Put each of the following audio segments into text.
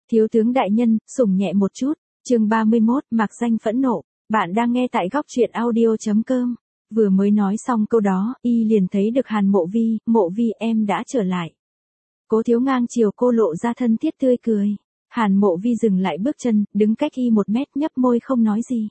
Thiếu tướng đại nhân, sủng nhẹ một chút. Chương 31, mạc danh phẫn nộ. Bạn đang nghe tại góc truyện audio.com. Vừa mới nói xong câu đó, y liền thấy được Hàn Mộ Vi em đã trở lại. Cố Thiếu Ngang chiều cô lộ ra thân thiết tươi cười. Hàn Mộ Vi dừng lại bước chân, đứng cách y 1 mét nhấp môi không nói gì.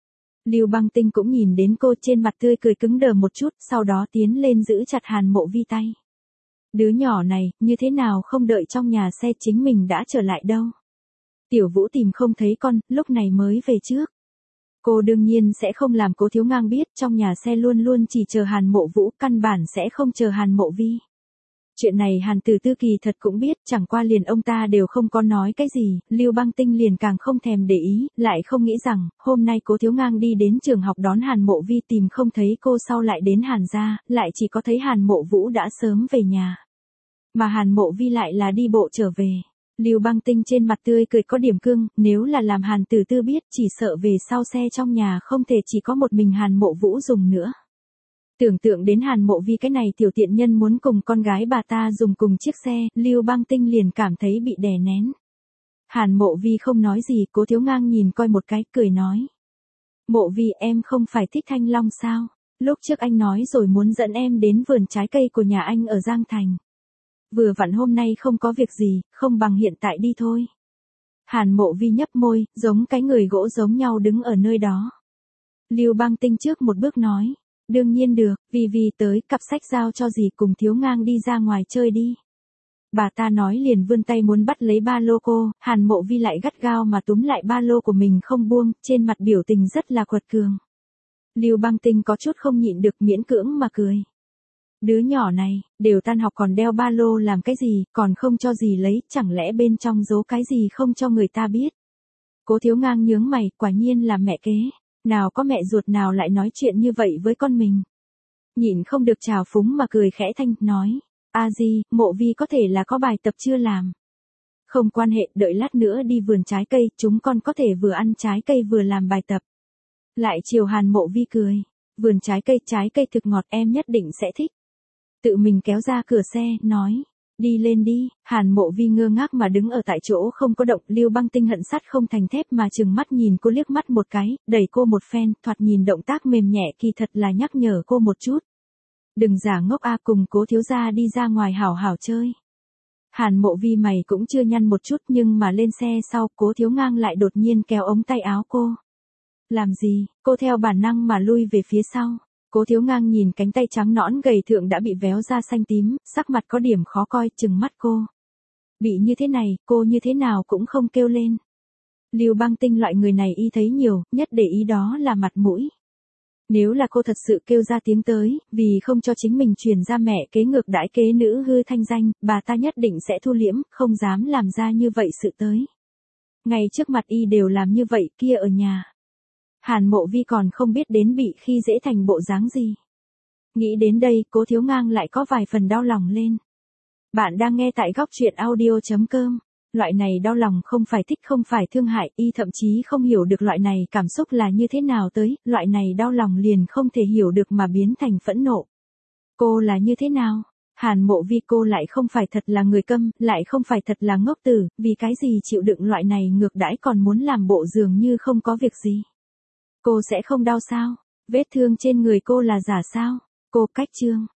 Lưu Băng Tinh cũng nhìn đến cô, trên mặt tươi cười cứng đờ một chút, sau đó tiến lên giữ chặt Hàn Mộ Vi tay. Đứa nhỏ này, như thế nào không đợi trong nhà xe chính mình đã trở lại đâu. Tiểu Vũ tìm không thấy con, lúc này mới về trước. Cô đương nhiên sẽ không làm Cố Thiếu Ngang biết, trong nhà xe luôn luôn chỉ chờ Hàn Mộ Vũ, căn bản sẽ không chờ Hàn Mộ Vi. Chuyện này Hàn Tử Tư kỳ thật cũng biết, chẳng qua liền ông ta đều không có nói cái gì, Lưu Băng Tinh liền càng không thèm để ý, lại không nghĩ rằng, hôm nay Cố Thiếu Ngang đi đến trường học đón Hàn Mộ Vi tìm không thấy cô, sau lại đến Hàn gia, lại chỉ có thấy Hàn Mộ Vũ đã sớm về nhà. Mà Hàn Mộ Vi lại là đi bộ trở về. Lưu Băng Tinh trên mặt tươi cười có điểm cương, nếu là làm Hàn Tử Tư biết, chỉ sợ về sau xe trong nhà không thể chỉ có một mình Hàn Mộ Vũ dùng nữa. Tưởng tượng đến Hàn Mộ Vi cái này tiểu tiện nhân muốn cùng con gái bà ta dùng cùng chiếc xe, Lưu Băng Tinh liền cảm thấy bị đè nén. Hàn Mộ Vi không nói gì, Cố Thiếu Ngang nhìn coi một cái, cười nói. Mộ Vi, em không phải thích Thanh Long sao? Lúc trước anh nói rồi muốn dẫn em đến vườn trái cây của nhà anh ở Giang Thành. Vừa vặn hôm nay không có việc gì, không bằng hiện tại đi thôi. Hàn Mộ Vi nhấp môi, giống cái người gỗ giống nhau đứng ở nơi đó. Lưu Băng Tinh trước một bước nói. Đương nhiên được, vì tới, cặp sách giao cho dì, cùng Thiếu Ngang đi ra ngoài chơi đi. Bà ta nói liền vươn tay muốn bắt lấy ba lô cô, Hàn Mộ Vi lại gắt gao mà túm lại ba lô của mình không buông, trên mặt biểu tình rất là quật cường. Lưu Băng Tinh có chút không nhịn được, miễn cưỡng mà cười. Đứa nhỏ này, đều tan học còn đeo ba lô làm cái gì, còn không cho dì lấy, chẳng lẽ bên trong giấu cái gì không cho người ta biết. Cố Thiếu Ngang nhướng mày, quả nhiên là mẹ kế. Nào có mẹ ruột nào lại nói chuyện như vậy với con mình. Nhịn không được trào phúng mà cười khẽ thanh, nói. A Di, Mộ Vi có thể là có bài tập chưa làm. Không quan hệ, đợi lát nữa đi vườn trái cây, chúng con có thể vừa ăn trái cây vừa làm bài tập. Lại chiều Hàn Mộ Vi cười. Vườn trái cây thực ngọt, em nhất định sẽ thích. Tự mình kéo ra cửa xe, nói. Đi lên đi. Hàn Mộ Vi ngơ ngác mà đứng ở tại chỗ không có động. Lưu Băng Tinh hận sắt không thành thép mà trừng mắt nhìn cô liếc mắt một cái, đẩy cô một phen, thoạt nhìn động tác mềm nhẹ, kỳ thật là nhắc nhở cô một chút. Đừng giả ngốc a, cùng Cố thiếu gia đi ra ngoài hảo hảo chơi. Hàn Mộ Vi mày cũng chưa nhăn một chút, nhưng mà lên xe sau, Cố Thiếu Ngang lại đột nhiên kéo ống tay áo cô. Làm gì? Cô theo bản năng mà lui về phía sau. Cố Thiếu Ngang nhìn cánh tay trắng nõn gầy thượng đã bị véo ra xanh tím, sắc mặt có điểm khó coi, trừng mắt cô. Bị như thế này, cô như thế nào cũng không kêu lên. Lưu Băng Tinh loại người này y thấy nhiều, nhất để ý đó là mặt mũi. Nếu là cô thật sự kêu ra tiếng tới, vì không cho chính mình truyền ra mẹ kế ngược đãi kế nữ hư thanh danh, bà ta nhất định sẽ thu liễm, không dám làm ra như vậy sự tới. Ngay trước mặt y đều làm như vậy, kia ở nhà. Hàn Mộ Vi còn không biết đến bị khi dễ thành bộ dáng gì. Nghĩ đến đây, Cố Thiếu Ngang lại có vài phần đau lòng lên. Bạn đang nghe tại góc truyện audio.com. Loại này đau lòng không phải thích, không phải thương hại, y thậm chí không hiểu được loại này cảm xúc là như thế nào tới, loại này đau lòng liền không thể hiểu được mà biến thành phẫn nộ. Cô là như thế nào? Hàn Mộ Vi, cô lại không phải thật là người câm, lại không phải thật là ngốc tử, vì cái gì chịu đựng loại này ngược đãi còn muốn làm bộ dường như không có việc gì. Cô sẽ không đau sao? Vết thương trên người cô là giả sao? Cô cách trương.